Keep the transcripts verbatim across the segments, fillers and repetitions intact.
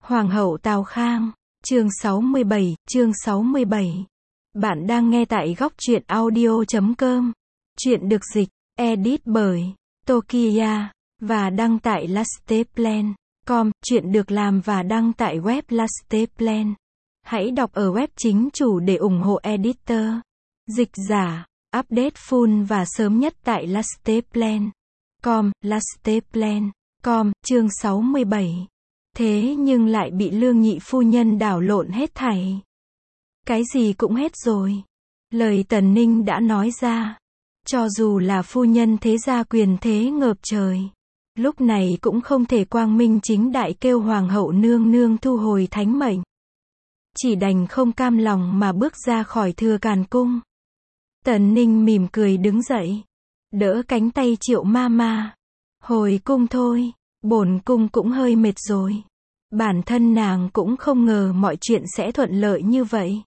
Hoàng hậu Tào Khang, chương sáu mươi bảy, chương sáu mươi bảy. Bạn đang nghe tại góc truyện audio chấm com. Truyện được dịch, edit bởi Tokiya và đăng tại lasteplan chấm com. Truyện được làm và đăng tại web Lasteplan. Hãy đọc ở web chính chủ để ủng hộ editor. Dịch giả, update full và sớm nhất tại lasteplan chấm com, lasteplan chấm com, chương sáu mươi bảy. Thế nhưng lại bị Lương Nhị phu nhân đảo lộn hết thảy. Cái gì cũng hết rồi. Lời Tần Ninh đã nói ra. Cho dù là phu nhân thế gia quyền thế ngợp trời, lúc này cũng không thể quang minh chính đại kêu hoàng hậu nương nương thu hồi thánh mệnh. Chỉ đành không cam lòng mà bước ra khỏi Thừa Càn cung. Tần Ninh mỉm cười đứng dậy, đỡ cánh tay Triệu ma ma. Hồi cung thôi, bổn cung cũng hơi mệt rồi. Bản thân nàng cũng không ngờ mọi chuyện sẽ thuận lợi như vậy.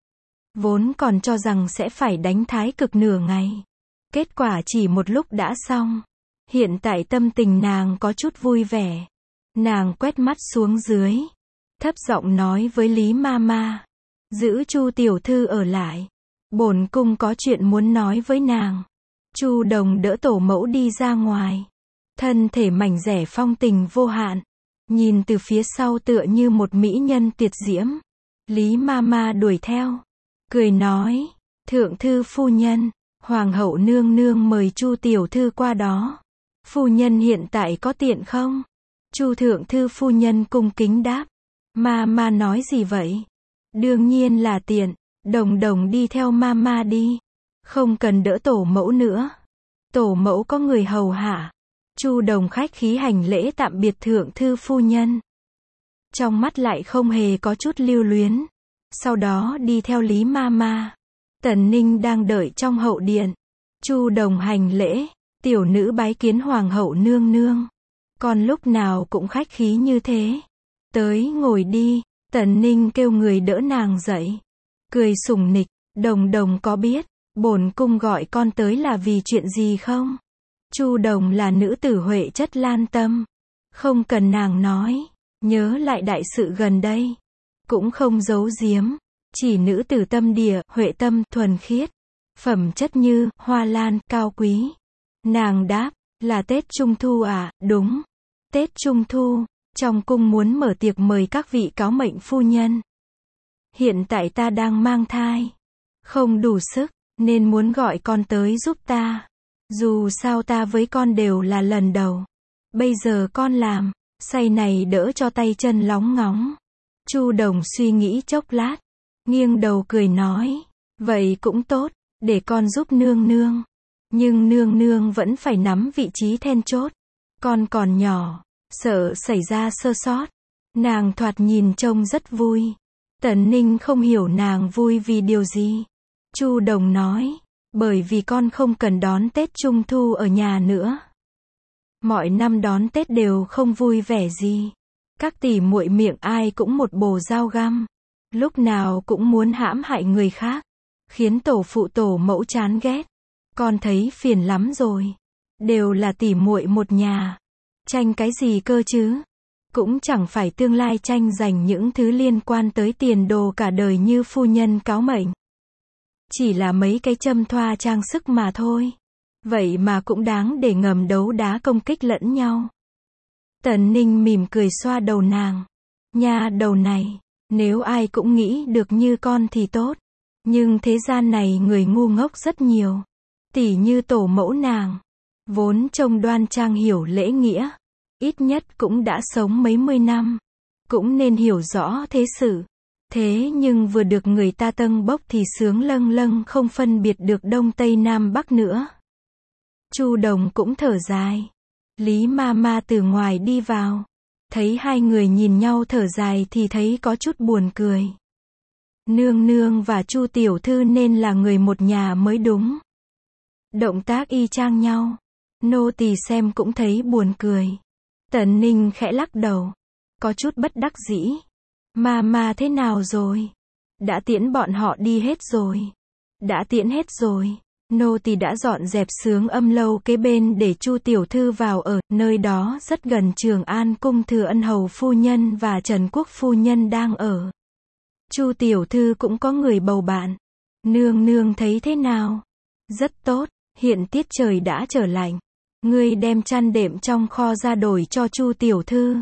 Vốn còn cho rằng sẽ phải đánh thái cực nửa ngày. Kết quả chỉ một lúc đã xong. Hiện tại tâm tình nàng có chút vui vẻ. Nàng quét mắt xuống dưới, thấp giọng nói với Lý ma ma, giữ Chu tiểu thư ở lại. Bổn cung có chuyện muốn nói với nàng. Chu Đồng đỡ tổ mẫu đi ra ngoài. Thân thể mảnh dẻ phong tình vô hạn. Nhìn từ phía sau tựa như một mỹ nhân tuyệt diễm. Lý ma ma đuổi theo. Cười nói, thượng thư phu nhân, hoàng hậu nương nương mời Chu tiểu thư qua đó. Phu nhân hiện tại có tiện không? Chu thượng thư phu nhân cung kính đáp. Ma ma nói gì vậy? Đương nhiên là tiện. Đồng đồng đi theo ma ma đi. Không cần đỡ tổ mẫu nữa. Tổ mẫu có người hầu hạ. Chu Đồng khách khí hành lễ tạm biệt thượng thư phu nhân. Trong mắt lại không hề có chút lưu luyến. Sau đó đi theo Lý ma ma. Tần Ninh đang đợi trong hậu điện. Chu Đồng hành lễ, tiểu nữ bái kiến hoàng hậu nương nương. Còn lúc nào cũng khách khí như thế. Tới ngồi đi. Tần Ninh kêu người đỡ nàng dậy. Cười sủng nịch, Đồng Đồng có biết bổn cung gọi con tới là vì chuyện gì không? Chu Đồng là nữ tử huệ chất lan tâm. Không cần nàng nói. Nhớ lại đại sự gần đây. Cũng không giấu giếm. Chỉ nữ tử tâm địa, huệ tâm, thuần khiết. Phẩm chất như, hoa lan, cao quý. Nàng đáp, là Tết Trung Thu à, đúng. Tết Trung Thu, trong cung muốn mở tiệc mời các vị cáo mệnh phu nhân. Hiện tại ta đang mang thai. Không đủ sức, nên muốn gọi con tới giúp ta. Dù sao ta với con đều là lần đầu. Bây giờ con làm, say này đỡ cho tay chân lóng ngóng. Chu Đồng suy nghĩ chốc lát, nghiêng đầu cười nói, vậy cũng tốt, để con giúp nương nương. Nhưng nương nương vẫn phải nắm vị trí then chốt. Con còn nhỏ, sợ xảy ra sơ sót. Nàng thoạt nhìn trông rất vui. Tần Ninh không hiểu nàng vui vì điều gì. Chu Đồng nói, bởi vì con không cần đón Tết Trung Thu ở nhà nữa. Mọi năm đón Tết đều không vui vẻ gì. Các tỷ muội miệng ai cũng một bồ dao găm. Lúc nào cũng muốn hãm hại người khác. Khiến tổ phụ tổ mẫu chán ghét. Con thấy phiền lắm rồi. Đều là tỷ muội một nhà. Tranh cái gì cơ chứ? Cũng chẳng phải tương lai tranh giành những thứ liên quan tới tiền đồ cả đời như phu nhân cáo mệnh. Chỉ là mấy cái châm thoa trang sức mà thôi. Vậy mà cũng đáng để ngầm đấu đá công kích lẫn nhau. Tần Ninh mỉm cười xoa đầu nàng. Nha đầu này, nếu ai cũng nghĩ được như con thì tốt. Nhưng thế gian này người ngu ngốc rất nhiều. Tỉ như tổ mẫu nàng. Vốn trông đoan trang hiểu lễ nghĩa. Ít nhất cũng đã sống mấy mươi năm. Cũng nên hiểu rõ thế sự. Thế nhưng vừa được người ta tâng bốc thì sướng lâng lâng không phân biệt được đông tây nam bắc nữa. Chu Đồng cũng thở dài. Lý ma ma từ ngoài đi vào. Thấy hai người nhìn nhau thở dài thì thấy có chút buồn cười. Nương nương và Chu tiểu thư nên là người một nhà mới đúng. Động tác y chang nhau. Nô tỳ xem cũng thấy buồn cười. Tần Ninh khẽ lắc đầu. Có chút bất đắc dĩ. Ma ma thế nào rồi? Đã tiễn bọn họ đi hết rồi. Đã tiễn hết rồi. Nô tỳ đã dọn dẹp xướng âm lâu kế bên để Chu tiểu thư vào ở, nơi đó rất gần Trường An cung Thừa Ân hầu phu nhân và Trần Quốc phu nhân đang ở. Chu tiểu thư cũng có người bầu bạn. Nương nương thấy thế nào? Rất tốt, hiện tiết trời đã trở lạnh. Ngươi đem chăn đệm trong kho ra đổi cho Chu tiểu thư.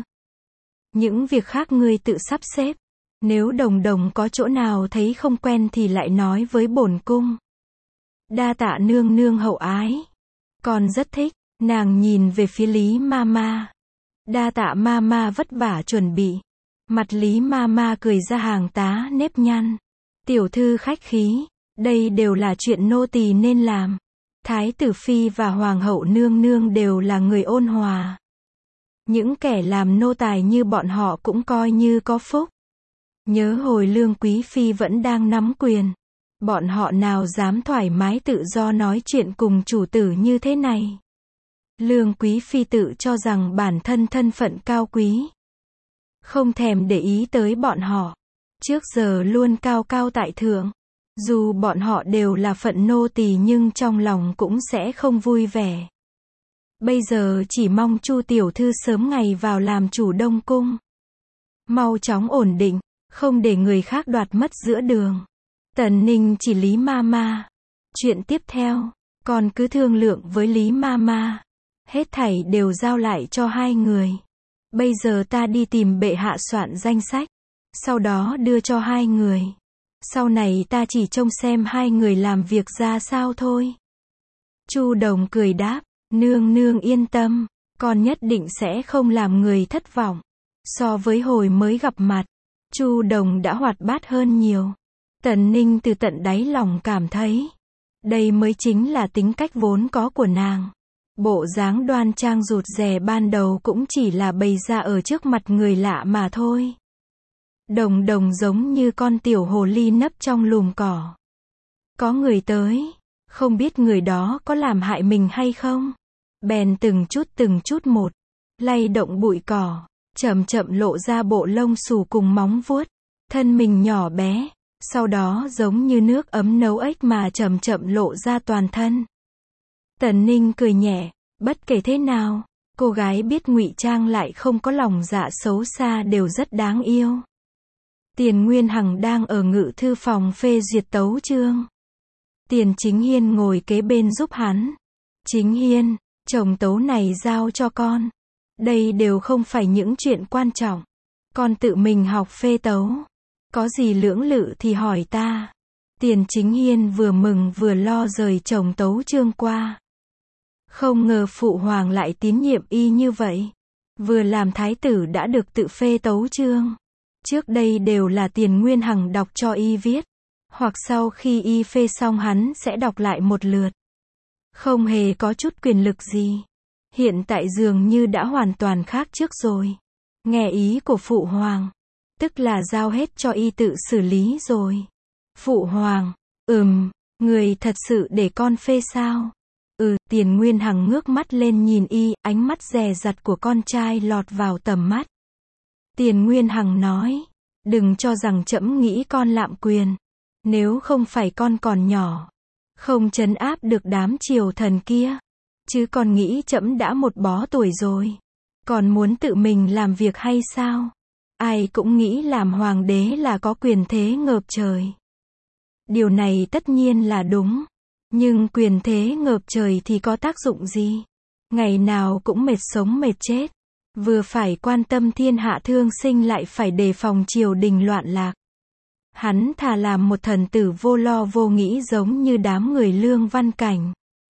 Những việc khác ngươi tự sắp xếp. Nếu Đồng Đồng có chỗ nào thấy không quen thì lại nói với bổn cung. Đa tạ nương nương hậu ái. Con rất thích. Nàng nhìn về phía Lý Mama. Đa tạ Mama vất vả chuẩn bị. Mặt Lý Mama cười ra hàng tá nếp nhăn. Tiểu thư khách khí. Đây đều là chuyện nô tỳ nên làm. Thái tử phi và hoàng hậu nương nương đều là người ôn hòa. Những kẻ làm nô tài như bọn họ cũng coi như có phúc. Nhớ hồi Lương quý phi vẫn đang nắm quyền. Bọn họ nào dám thoải mái tự do nói chuyện cùng chủ tử như thế này. Lương quý phi tự cho rằng bản thân thân phận cao quý. Không thèm để ý tới bọn họ. Trước giờ luôn cao cao tại thượng. Dù bọn họ đều là phận nô tỳ nhưng trong lòng cũng sẽ không vui vẻ. Bây giờ chỉ mong Chu tiểu thư sớm ngày vào làm chủ Đông cung. Mau chóng ổn định, không để người khác đoạt mất giữa đường. Tần Ninh chỉ Lý Mama. Chuyện tiếp theo, con cứ thương lượng với Lý Mama. Hết thảy đều giao lại cho hai người. Bây giờ ta đi tìm bệ hạ soạn danh sách. Sau đó đưa cho hai người. Sau này ta chỉ trông xem hai người làm việc ra sao thôi. Chu Đồng cười đáp, nương nương yên tâm, con nhất định sẽ không làm người thất vọng. So với hồi mới gặp mặt, Chu Đồng đã hoạt bát hơn nhiều. Tần Ninh từ tận đáy lòng cảm thấy, đây mới chính là tính cách vốn có của nàng. Bộ dáng đoan trang rụt rè ban đầu cũng chỉ là bày ra ở trước mặt người lạ mà thôi. Đồng Đồng giống như con tiểu hồ ly nấp trong lùm cỏ. Có người tới, không biết người đó có làm hại mình hay không. Bèn từng chút từng chút một, lay động bụi cỏ, chậm chậm lộ ra bộ lông xù cùng móng vuốt, thân mình nhỏ bé, sau đó giống như nước ấm nấu ếch mà chậm chậm lộ ra toàn thân. Tần Ninh cười nhẹ, bất kể thế nào, cô gái biết ngụy trang lại không có lòng dạ xấu xa đều rất đáng yêu. Tiền Nguyên Hằng đang ở ngự thư phòng phê duyệt tấu chương. Tiền Chính Hiên ngồi kế bên giúp hắn. Chính Hiên, chồng tấu này giao cho con. Đây đều không phải những chuyện quan trọng. Con tự mình học phê tấu. Có gì lưỡng lự thì hỏi ta. Tiền Chính Hiên vừa mừng vừa lo rời chồng tấu chương qua. Không ngờ phụ hoàng lại tín nhiệm y như vậy. Vừa làm thái tử đã được tự phê tấu chương. Trước đây đều là Tiền Nguyên Hằng đọc cho y viết. Hoặc sau khi y phê xong hắn sẽ đọc lại một lượt. Không hề có chút quyền lực gì. Hiện tại dường như đã hoàn toàn khác trước rồi. Nghe ý của phụ hoàng. Tức là giao hết cho y tự xử lý rồi. Phụ hoàng, ừm, người thật sự để con phê sao? Ừ, Tiền Nguyên Hằng ngước mắt lên nhìn y, ánh mắt dè dặt của con trai lọt vào tầm mắt. Tiền Nguyên Hằng nói, đừng cho rằng trẫm nghĩ con lạm quyền. Nếu không phải con còn nhỏ, không trấn áp được đám triều thần kia. Chứ con nghĩ trẫm đã một bó tuổi rồi. Còn muốn tự mình làm việc hay sao? Ai cũng nghĩ làm hoàng đế là có quyền thế ngợp trời. Điều này tất nhiên là đúng. Nhưng quyền thế ngợp trời thì có tác dụng gì? Ngày nào cũng mệt sống mệt chết. Vừa phải quan tâm thiên hạ thương sinh lại phải đề phòng triều đình loạn lạc. Hắn thà làm một thần tử vô lo vô nghĩ giống như đám người Lương Văn Cảnh.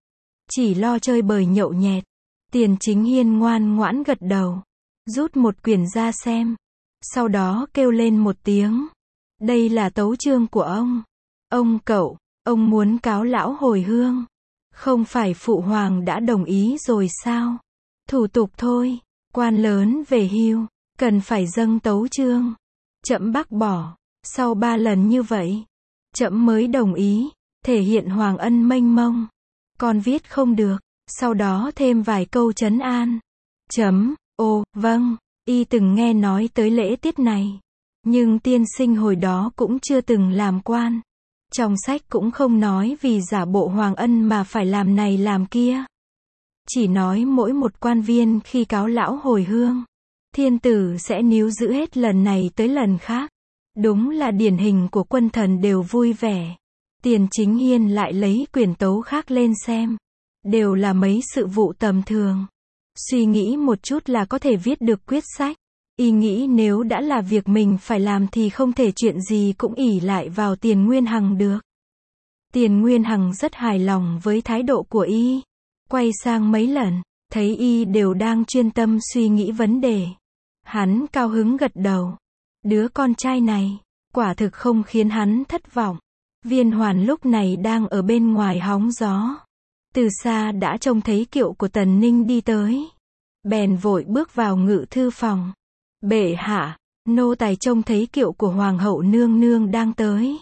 Chỉ lo chơi bời nhậu nhẹt. Tiền Chính Hiên ngoan ngoãn gật đầu. Rút một quyển ra xem. Sau đó kêu lên một tiếng. Đây là tấu chương của ông. Ông cậu, ông muốn cáo lão hồi hương. Không phải phụ hoàng đã đồng ý rồi sao? Thủ tục thôi. Quan lớn về hưu, cần phải dâng tấu chương. Trẫm bác bỏ. Sau ba lần như vậy, trẫm mới đồng ý. Thể hiện hoàng ân mênh mông. Con viết không được. Sau đó thêm vài câu trấn an. Chấm, ô, vâng, y từng nghe nói tới lễ tiết này. Nhưng tiên sinh hồi đó cũng chưa từng làm quan. Trong sách cũng không nói vì giả bộ Hoàng Ân mà phải làm này làm kia. Chỉ nói mỗi một quan viên khi cáo lão hồi hương, thiên tử sẽ níu giữ hết lần này tới lần khác. Đúng là điển hình của quân thần đều vui vẻ. Tiền Chính Hiên lại lấy quyển tấu khác lên xem. Đều là mấy sự vụ tầm thường. Suy nghĩ một chút là có thể viết được quyết sách. Y nghĩ nếu đã là việc mình phải làm thì không thể chuyện gì cũng ỷ lại vào Tiền Nguyên Hằng được. Tiền Nguyên Hằng rất hài lòng với thái độ của y. Quay sang mấy lần, thấy y đều đang chuyên tâm suy nghĩ vấn đề. Hắn cao hứng gật đầu. Đứa con trai này, quả thực không khiến hắn thất vọng. Viên Hoàn lúc này đang ở bên ngoài hóng gió. Từ xa đã trông thấy kiệu của Tần Ninh đi tới. Bèn vội bước vào ngự thư phòng. Bệ hạ, nô tài trông thấy kiệu của Hoàng hậu nương nương đang tới.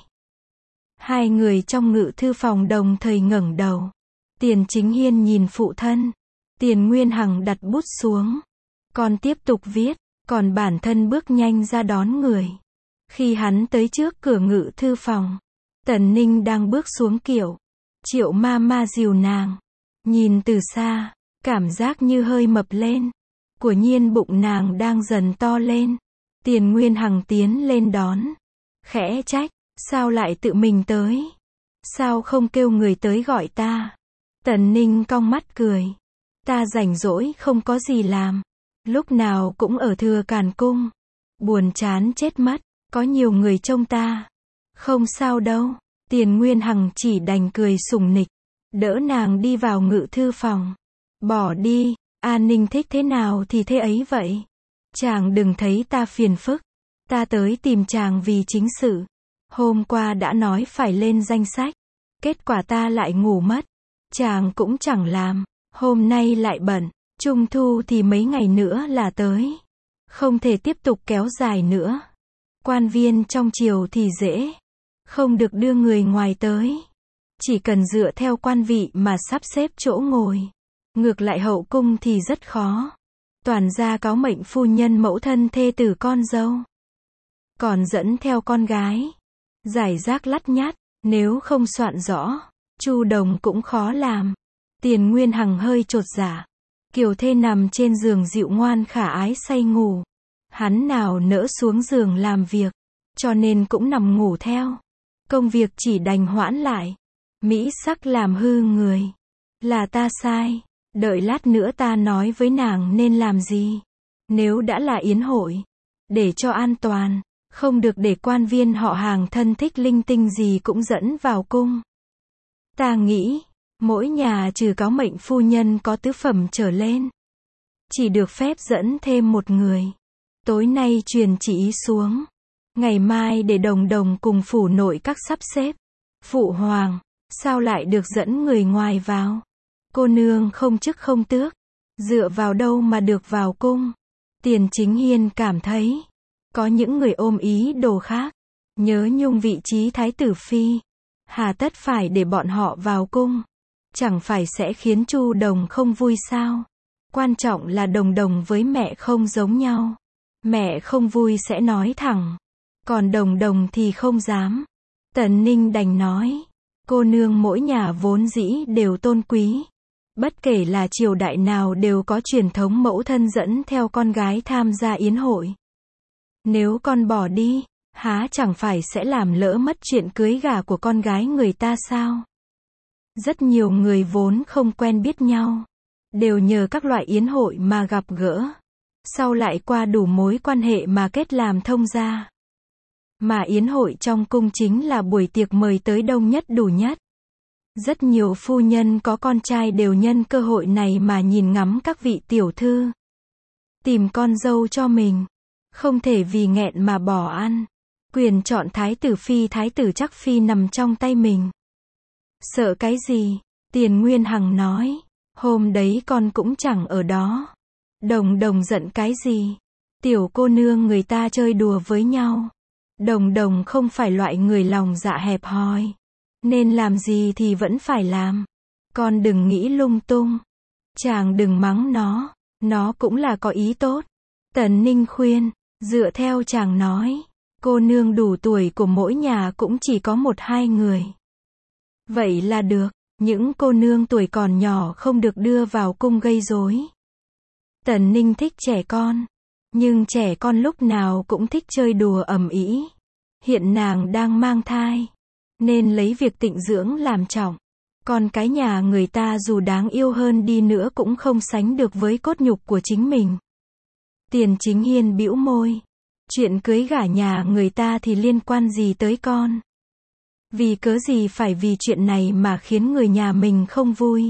Hai người trong ngự thư phòng đồng thời ngẩng đầu. Tiền Chính Hiên nhìn phụ thân. Tiền Nguyên Hằng đặt bút xuống. Còn tiếp tục viết, còn bản thân bước nhanh ra đón người. Khi hắn tới trước cửa ngự thư phòng, Tần Ninh đang bước xuống kiệu. Triệu ma ma dìu nàng. Nhìn từ xa, cảm giác như hơi mập lên. Quả nhiên bụng nàng đang dần to lên. Tiền Nguyên Hằng tiến lên đón. Khẽ trách, sao lại tự mình tới? Sao không kêu người tới gọi ta? Tần Ninh cong mắt cười. Ta rảnh rỗi không có gì làm. Lúc nào cũng ở Thừa Càn Cung. Buồn chán chết mất, có nhiều người trông ta. Không sao đâu. Tiền Nguyên Hằng chỉ đành cười sủng nịch. Đỡ nàng đi vào ngự thư phòng. Bỏ đi, An Ninh thích thế nào thì thế ấy vậy. Chàng đừng thấy ta phiền phức. Ta tới tìm chàng vì chính sự. Hôm qua đã nói phải lên danh sách. Kết quả ta lại ngủ mất. Chàng cũng chẳng làm. Hôm nay lại bận. Trung thu thì mấy ngày nữa là tới. Không thể tiếp tục kéo dài nữa. Quan viên trong triều thì dễ. Không được đưa người ngoài tới. Chỉ cần dựa theo quan vị mà sắp xếp chỗ ngồi. Ngược lại hậu cung thì rất khó. Toàn gia cáo mệnh phu nhân mẫu thân thê tử con dâu. Còn dẫn theo con gái. Giải rác lắt nhắt. Nếu không soạn rõ, Chu Đồng cũng khó làm. Tiền Nguyên Hằng hơi chột dạ. Kiều thê nằm trên giường dịu ngoan khả ái say ngủ. Hắn nào nỡ xuống giường làm việc. Cho nên cũng nằm ngủ theo. Công việc chỉ đành hoãn lại. Mỹ sắc làm hư người. Là ta sai. Đợi lát nữa ta nói với nàng nên làm gì. Nếu đã là yến hội. Để cho an toàn. Không được để quan viên họ hàng thân thích linh tinh gì cũng dẫn vào cung. Ta nghĩ, mỗi nhà trừ cáo mệnh phu nhân có tứ phẩm trở lên. Chỉ được phép dẫn thêm một người. Tối nay truyền chỉ ý xuống. Ngày mai để đồng đồng cùng phủ nội các sắp xếp. Phụ hoàng, sao lại được dẫn người ngoài vào? Cô nương không chức không tước. Dựa vào đâu mà được vào cung? Tiền Chính Hiên cảm thấy. Có những người ôm ý đồ khác. Nhớ nhung vị trí thái tử phi. Hà tất phải để bọn họ vào cung. Chẳng phải sẽ khiến Chu Đồng không vui sao? Quan trọng là Đồng Đồng với mẹ không giống nhau. Mẹ không vui sẽ nói thẳng. Còn Đồng Đồng thì không dám. Tần Ninh đành nói. Cô nương mỗi nhà vốn dĩ đều tôn quý. Bất kể là triều đại nào đều có truyền thống mẫu thân dẫn theo con gái tham gia yến hội. Nếu con bỏ đi, há chẳng phải sẽ làm lỡ mất chuyện cưới gả của con gái người ta sao? Rất nhiều người vốn không quen biết nhau. Đều nhờ các loại yến hội mà gặp gỡ. Sau lại qua đủ mối quan hệ mà kết làm thông gia. Mà yến hội trong cung chính là buổi tiệc mời tới đông nhất đủ nhất. Rất nhiều phu nhân có con trai đều nhân cơ hội này mà nhìn ngắm các vị tiểu thư. Tìm con dâu cho mình. Không thể vì nghẹn mà bỏ ăn. Quyền chọn thái tử phi thái tử chắc phi nằm trong tay mình. Sợ cái gì? Tiền Nguyên Hằng nói. Hôm đấy con cũng chẳng ở đó. Đồng Đồng giận cái gì? Tiểu cô nương người ta chơi đùa với nhau. Đồng Đồng không phải loại người lòng dạ hẹp hòi. Nên làm gì thì vẫn phải làm. Con đừng nghĩ lung tung. Chàng đừng mắng nó. Nó cũng là có ý tốt. Tần Ninh khuyên. Dựa theo chàng nói. Cô nương đủ tuổi của mỗi nhà cũng chỉ có một hai người. Vậy là được, những cô nương tuổi còn nhỏ không được đưa vào cung gây rối. Tần Ninh thích trẻ con, nhưng trẻ con lúc nào cũng thích chơi đùa ầm ĩ. Hiện nàng đang mang thai, nên lấy việc tịnh dưỡng làm trọng. Còn cái nhà người ta dù đáng yêu hơn đi nữa cũng không sánh được với cốt nhục của chính mình. Tiền Chính Hiên bĩu môi. Chuyện cưới gả nhà người ta thì liên quan gì tới con? Vì cớ gì phải vì chuyện này mà khiến người nhà mình không vui?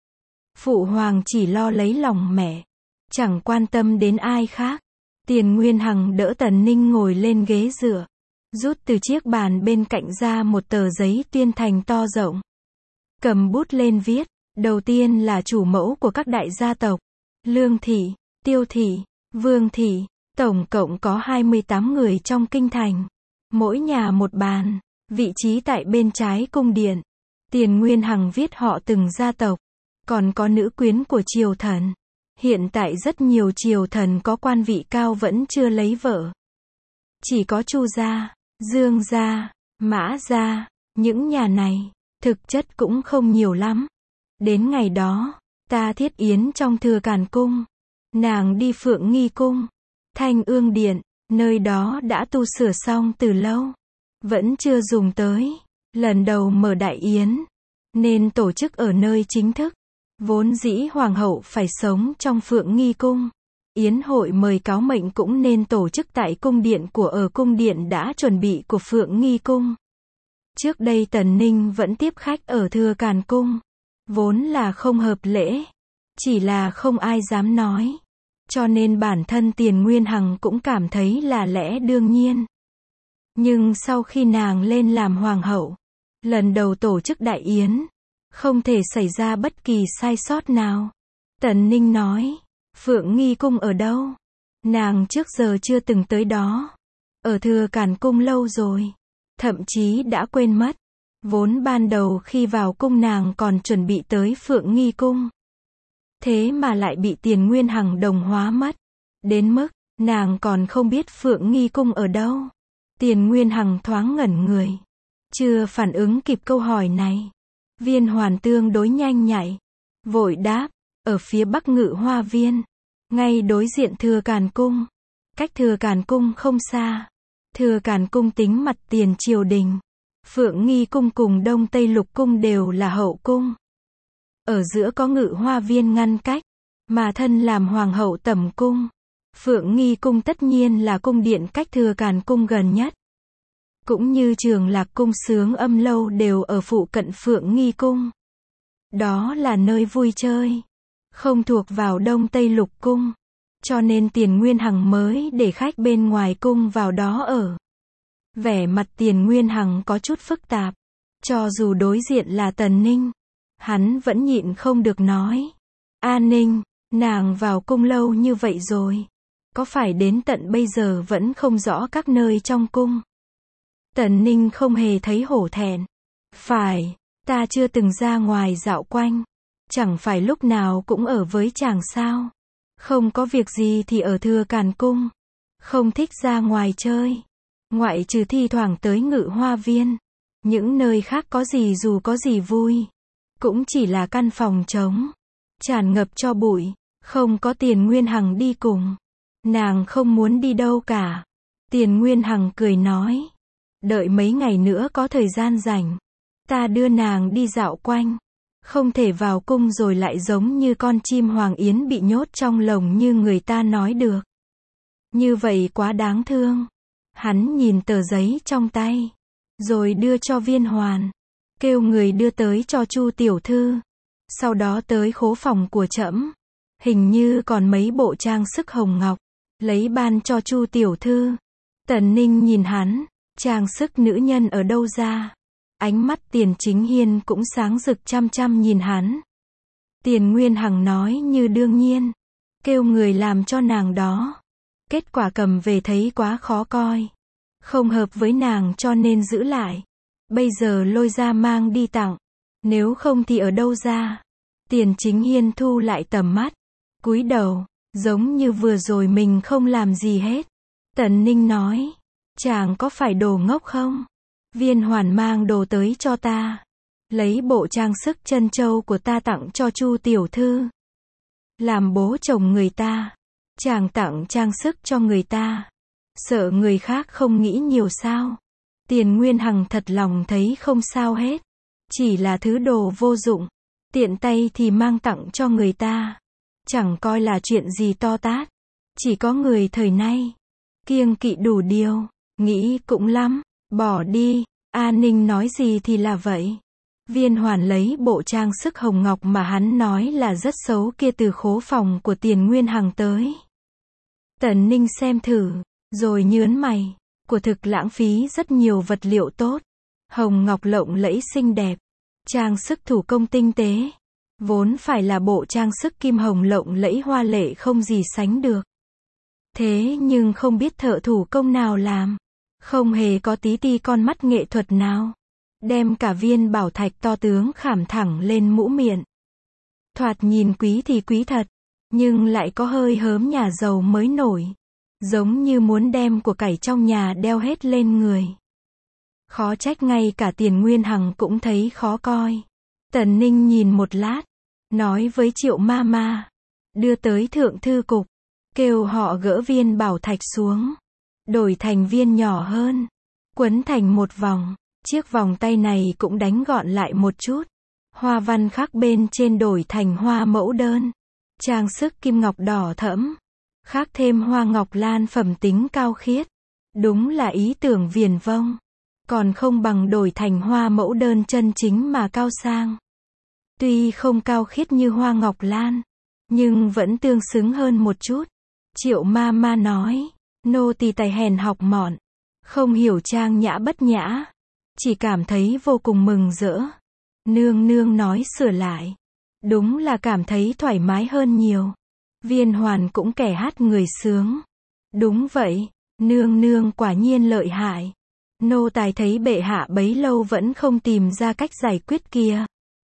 Phụ hoàng chỉ lo lấy lòng mẹ, chẳng quan tâm đến ai khác. Tiền Nguyên Hằng đỡ Tần Ninh ngồi lên ghế dựa, rút từ chiếc bàn bên cạnh ra một tờ giấy tuyên thành to rộng. Cầm bút lên viết, đầu tiên là chủ mẫu của các đại gia tộc, Lương Thị, Tiêu Thị, Vương Thị, tổng cộng có hai mươi tám người trong kinh thành. Mỗi nhà một bàn, vị trí tại bên trái cung điện. Tiền Nguyên Hằng viết họ từng gia tộc, còn có nữ quyến của triều thần. Hiện tại rất nhiều triều thần có quan vị cao vẫn chưa lấy vợ. Chỉ có Chu gia, Dương gia, Mã gia, những nhà này, thực chất cũng không nhiều lắm. Đến ngày đó, ta thiết yến trong Thừa Càn cung. Nàng đi Phượng Nghi cung, Thanh Ương điện, nơi đó đã tu sửa xong từ lâu, vẫn chưa dùng tới. Lần đầu mở đại yến, nên tổ chức ở nơi chính thức. Vốn dĩ hoàng hậu phải sống trong Phượng Nghi cung. Yến hội mời cáo mệnh cũng nên tổ chức tại cung điện của ở cung điện đã chuẩn bị của Phượng Nghi cung. Trước đây Tần Ninh vẫn tiếp khách ở Thừa Càn cung. Vốn là không hợp lễ, chỉ là không ai dám nói. Cho nên bản thân Tiền Nguyên Hằng cũng cảm thấy là lẽ đương nhiên. Nhưng sau khi nàng lên làm hoàng hậu, lần đầu tổ chức đại yến, không thể xảy ra bất kỳ sai sót nào. Tần Ninh nói, Phượng Nghi cung ở đâu? Nàng trước giờ chưa từng tới đó. Ở Thừa Càn cung lâu rồi, thậm chí đã quên mất. Vốn ban đầu khi vào cung nàng còn chuẩn bị tới Phượng Nghi cung. Thế mà lại bị Tiền Nguyên Hằng đồng hóa mất. Đến mức, nàng còn không biết Phượng Nghi cung ở đâu. Tiền Nguyên Hằng thoáng ngẩn người. Chưa phản ứng kịp câu hỏi này. Viên Hoàn tương đối nhanh nhạy. Vội đáp, ở phía bắc Ngự Hoa viên. Ngay đối diện Thừa Càn cung. Cách Thừa Càn cung không xa. Thừa Càn cung tính mặt tiền triều đình. Phượng Nghi cung cùng Đông Tây Lục cung đều là hậu cung. Ở giữa có Ngự Hoa viên ngăn cách, mà thân làm hoàng hậu tẩm cung. Phượng Nghi cung tất nhiên là cung điện cách Thừa Càn cung gần nhất. Cũng như Trường Lạc cung Sướng Âm lâu đều ở phụ cận Phượng Nghi cung. Đó là nơi vui chơi, không thuộc vào Đông Tây Lục cung. Cho nên Tiền Nguyên Hằng mới để khách bên ngoài cung vào đó ở. Vẻ mặt Tiền Nguyên Hằng có chút phức tạp. Cho dù đối diện là Tần Ninh, hắn vẫn nhịn không được nói. A Ninh, nàng vào cung lâu như vậy rồi, có phải đến tận bây giờ vẫn không rõ các nơi trong cung? Tần Ninh không hề thấy hổ thẹn. Phải, ta chưa từng ra ngoài dạo quanh. Chẳng phải lúc nào cũng ở với chàng sao? Không có việc gì thì ở Thừa Càn cung. Không thích ra ngoài chơi. Ngoại trừ thi thoảng tới Ngự Hoa viên. Những nơi khác có gì dù có gì vui. Cũng chỉ là căn phòng trống, tràn ngập cho bụi, không có Tiền Nguyên Hằng đi cùng. Nàng không muốn đi đâu cả. Tiền Nguyên Hằng cười nói. Đợi mấy ngày nữa có thời gian rảnh, ta đưa nàng đi dạo quanh. Không thể vào cung rồi lại giống như con chim hoàng yến bị nhốt trong lồng như người ta nói được. Như vậy quá đáng thương. Hắn nhìn tờ giấy trong tay, rồi đưa cho Viên Hoàn. Kêu người đưa tới cho Chu tiểu thư. Sau đó tới khố phòng của trẫm. Hình như còn mấy bộ trang sức hồng ngọc. Lấy ban cho Chu tiểu thư. Tần Ninh nhìn hắn. Trang sức nữ nhân ở đâu ra? Ánh mắt Tiền Chính Hiên cũng sáng rực chăm chăm nhìn hắn. Tiền Nguyên Hằng nói như đương nhiên. Kêu người làm cho nàng đó. Kết quả cầm về thấy quá khó coi. Không hợp với nàng cho nên giữ lại. Bây giờ lôi ra mang đi tặng. Nếu không thì ở đâu ra? Tiền Chính Hiên thu lại tầm mắt. Cúi đầu, giống như vừa rồi mình không làm gì hết. Tần Ninh nói. Chàng có phải đồ ngốc không? Viên Hoàn mang đồ tới cho ta. Lấy bộ trang sức trân châu của ta tặng cho Chu tiểu thư. Làm bố chồng người ta. Chàng tặng trang sức cho người ta. Sợ người khác không nghĩ nhiều sao? Tiền Nguyên Hằng thật lòng thấy không sao hết. Chỉ là thứ đồ vô dụng. Tiện tay thì mang tặng cho người ta. Chẳng coi là chuyện gì to tát. Chỉ có người thời nay. Kiêng kỵ đủ điều. Nghĩ cũng lắm. Bỏ đi. A Ninh nói gì thì là vậy. Viên Hoàn lấy bộ trang sức hồng ngọc mà hắn nói là rất xấu kia từ khố phòng của Tiền Nguyên Hằng tới. Tần Ninh xem thử. Rồi nhớn mày. Của thực lãng phí rất nhiều vật liệu tốt. Hồng ngọc lộng lẫy xinh đẹp. Trang sức thủ công tinh tế. Vốn phải là bộ trang sức kim hồng lộng lẫy hoa lệ không gì sánh được. Thế nhưng không biết thợ thủ công nào làm. Không hề có tí ti con mắt nghệ thuật nào. Đem cả viên bảo thạch to tướng khảm thẳng lên mũ miệng. Thoạt nhìn quý thì quý thật. Nhưng lại có hơi hớm nhà giàu mới nổi. Giống như muốn đem của cải trong nhà đeo hết lên người. Khó trách ngay cả Tiền Nguyên Hằng cũng thấy khó coi. Tần Ninh nhìn một lát. Nói với Triệu ma ma. Đưa tới thượng thư cục. Kêu họ gỡ viên bảo thạch xuống. Đổi thành viên nhỏ hơn. Quấn thành một vòng. Chiếc vòng tay này cũng đánh gọn lại một chút. Hoa văn khác bên trên đổi thành hoa mẫu đơn. Trang sức kim ngọc đỏ thẫm. Khác thêm hoa ngọc lan phẩm tính cao khiết. Đúng là ý tưởng viển vông. Còn không bằng đổi thành hoa mẫu đơn chân chính mà cao sang. Tuy không cao khiết như hoa ngọc lan. Nhưng vẫn tương xứng hơn một chút. Triệu ma ma nói. Nô tỳ tài hèn học mọn. Không hiểu trang nhã bất nhã. Chỉ cảm thấy vô cùng mừng rỡ. Nương nương nói sửa lại. Đúng là cảm thấy thoải mái hơn nhiều. Viên Hoàn cũng kẻ hát người sướng. Đúng vậy. Nương nương quả nhiên lợi hại. Nô tài thấy bệ hạ bấy lâu vẫn không tìm ra cách giải quyết kia.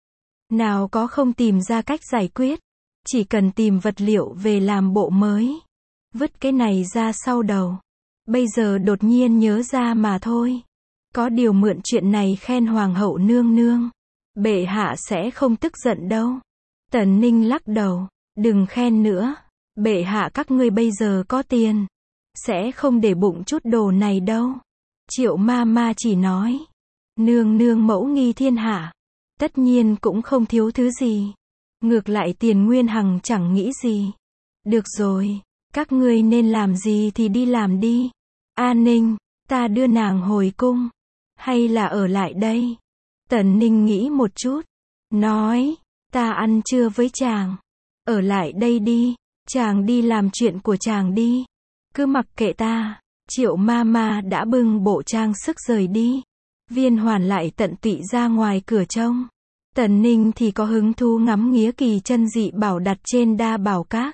Nào có không tìm ra cách giải quyết. Chỉ cần tìm vật liệu về làm bộ mới. Vứt cái này ra sau đầu. Bây giờ đột nhiên nhớ ra mà thôi. Có điều mượn chuyện này khen hoàng hậu nương nương. Bệ hạ sẽ không tức giận đâu. Tần Ninh lắc đầu. Đừng khen nữa. Bệ hạ các ngươi bây giờ có tiền. Sẽ không để bụng chút đồ này đâu. Triệu ma ma chỉ nói. Nương nương mẫu nghi thiên hạ. Tất nhiên cũng không thiếu thứ gì. Ngược lại Tiền Nguyên Hằng chẳng nghĩ gì. Được rồi. Các ngươi nên làm gì thì đi làm đi. A Ninh, ta đưa nàng hồi cung. Hay là ở lại đây? Tần Ninh nghĩ một chút. Nói, ta ăn trưa với chàng. Ở lại đây đi. Chàng đi làm chuyện của chàng đi. Cứ mặc kệ ta. Triệu ma ma đã bưng bộ trang sức rời đi. Viên Hoàn lại tận tụy ra ngoài cửa trông. Tần Ninh thì có hứng thú ngắm nghía kỳ chân dị bảo đặt trên đa bảo các.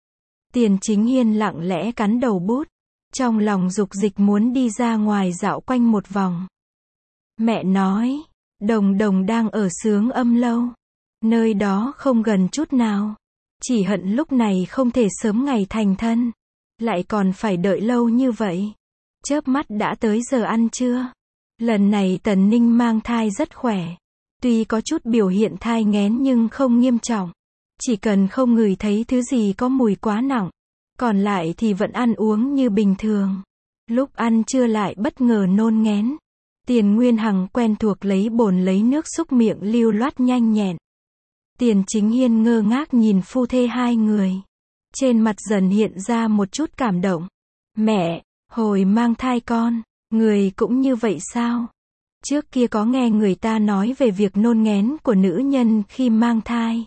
Tiền Chính Hiên lặng lẽ cắn đầu bút. Trong lòng dục dịch muốn đi ra ngoài dạo quanh một vòng. Mẹ nói, Đồng Đồng đang ở Sướng Âm Lâu. Nơi đó không gần chút nào. Chỉ hận lúc này không thể sớm ngày thành thân. Lại còn phải đợi lâu như vậy. Chớp mắt đã tới giờ ăn trưa. Lần này Tần Ninh mang thai rất khỏe. Tuy có chút biểu hiện thai nghén nhưng không nghiêm trọng. Chỉ cần không ngửi thấy thứ gì có mùi quá nặng. Còn lại thì vẫn ăn uống như bình thường. Lúc ăn trưa lại bất ngờ nôn nghén. Tiền Nguyên Hằng quen thuộc lấy bồn lấy nước xúc miệng lưu loát nhanh nhẹn. Tiền Chính Hiên ngơ ngác nhìn phu thê hai người. Trên mặt dần hiện ra một chút cảm động. Mẹ, hồi mang thai con, người cũng như vậy sao? Trước kia có nghe người ta nói về việc nôn nghén của nữ nhân khi mang thai.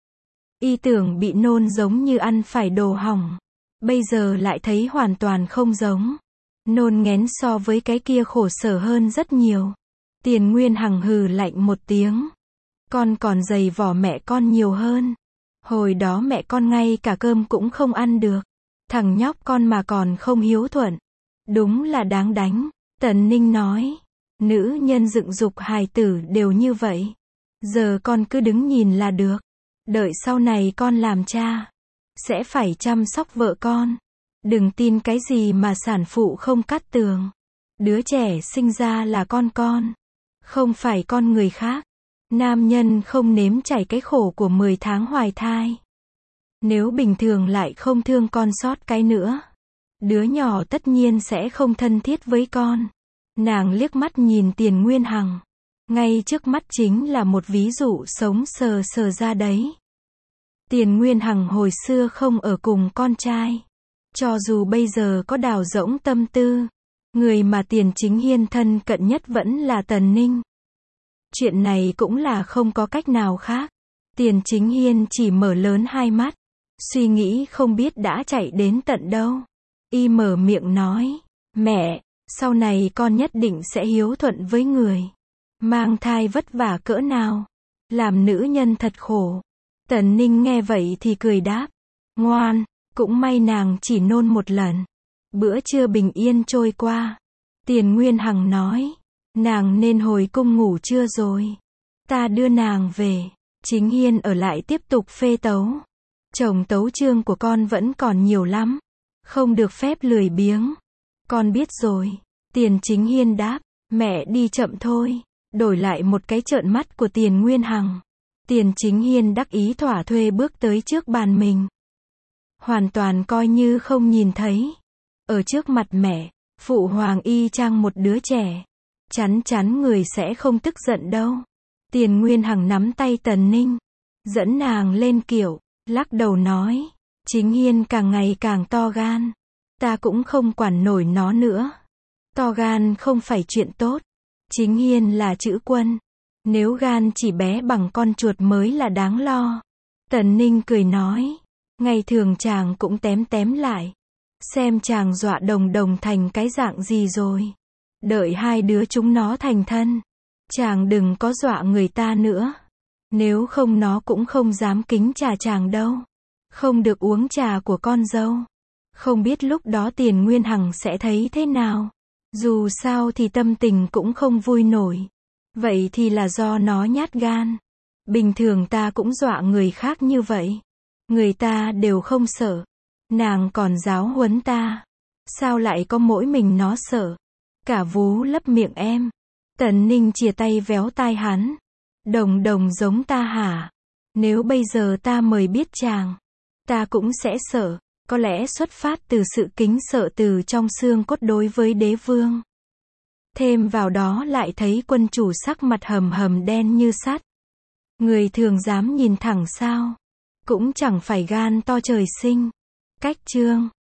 Y tưởng bị nôn giống như ăn phải đồ hỏng. Bây giờ lại thấy hoàn toàn không giống. Nôn nghén so với cái kia khổ sở hơn rất nhiều. Tiền Nguyên Hằng hừ lạnh một tiếng. Con còn giày vò mẹ con nhiều hơn. Hồi đó mẹ con ngay cả cơm cũng không ăn được. Thằng nhóc con mà còn không hiếu thuận. Đúng là đáng đánh. Tần Ninh nói. Nữ nhân dựng dục hài tử đều như vậy. Giờ con cứ đứng nhìn là được. Đợi sau này con làm cha. Sẽ phải chăm sóc vợ con. Đừng tin cái gì mà sản phụ không cắt tường. Đứa trẻ sinh ra là con con, không phải con người khác. Nam nhân không nếm trải cái khổ của mười tháng hoài thai. Nếu bình thường lại không thương con sót cái nữa, đứa nhỏ tất nhiên sẽ không thân thiết với con. Nàng liếc mắt nhìn Tiền Nguyên Hằng. Ngay trước mắt chính là một ví dụ sống sờ sờ ra đấy. Tiền Nguyên Hằng hồi xưa không ở cùng con trai. Cho dù bây giờ có đào rỗng tâm tư, người mà Tiền Chính Hiên thân cận nhất vẫn là Tần Ninh. Chuyện này cũng là không có cách nào khác. Tiền Chính Hiên chỉ mở lớn hai mắt, suy nghĩ không biết đã chạy đến tận đâu. Y mở miệng nói, mẹ, sau này con nhất định sẽ hiếu thuận với người. Mang thai vất vả cỡ nào, làm nữ nhân thật khổ. Tần Ninh nghe vậy thì cười đáp, ngoan, cũng may nàng chỉ nôn một lần. Bữa trưa bình yên trôi qua. Tiền Nguyên Hằng nói, nàng nên hồi cung ngủ trưa rồi. Ta đưa nàng về. Chính Hiên ở lại tiếp tục phê tấu. Chồng tấu chương của con vẫn còn nhiều lắm, không được phép lười biếng. Con biết rồi. Tiền Chính Hiên đáp, mẹ đi chậm thôi. Đổi lại một cái trợn mắt của Tiền Nguyên Hằng. Tiền Chính Hiên đắc ý thỏa thuê bước tới trước bàn mình. Hoàn toàn coi như không nhìn thấy. Ở trước mặt mẹ, phụ hoàng y chang một đứa trẻ. Chắn chắn người sẽ không tức giận đâu. Tiền Nguyên Hằng nắm tay Tần Ninh, dẫn nàng lên kiệu, lắc đầu nói, Chính Hiên càng ngày càng to gan. Ta cũng không quản nổi nó nữa. To gan không phải chuyện tốt. Chính Hiên là chữ quân. Nếu gan chỉ bé bằng con chuột mới là đáng lo. Tần Ninh cười nói, ngày thường chàng cũng tém tém lại. Xem chàng dọa Đồng Đồng thành cái dạng gì rồi. Đợi hai đứa chúng nó thành thân, chàng đừng có dọa người ta nữa. Nếu không nó cũng không dám kính trà chàng đâu. Không được uống trà của con dâu. Không biết lúc đó Tiền Nguyên Hằng sẽ thấy thế nào. Dù sao thì tâm tình cũng không vui nổi. Vậy thì là do nó nhát gan. Bình thường ta cũng dọa người khác như vậy. Người ta đều không sợ. Nàng còn giáo huấn ta. Sao lại có mỗi mình nó sợ? Cả vú lấp miệng em. Tần Ninh chìa tay véo tai hắn. Đồng Đồng giống ta hả? Nếu bây giờ ta mời biết chàng, ta cũng sẽ sợ. Có lẽ xuất phát từ sự kính sợ từ trong xương cốt đối với đế vương. Thêm vào đó lại thấy quân chủ sắc mặt hầm hầm đen như sắt. Người thường dám nhìn thẳng sao? Cũng chẳng phải gan to trời sinh. Cách chương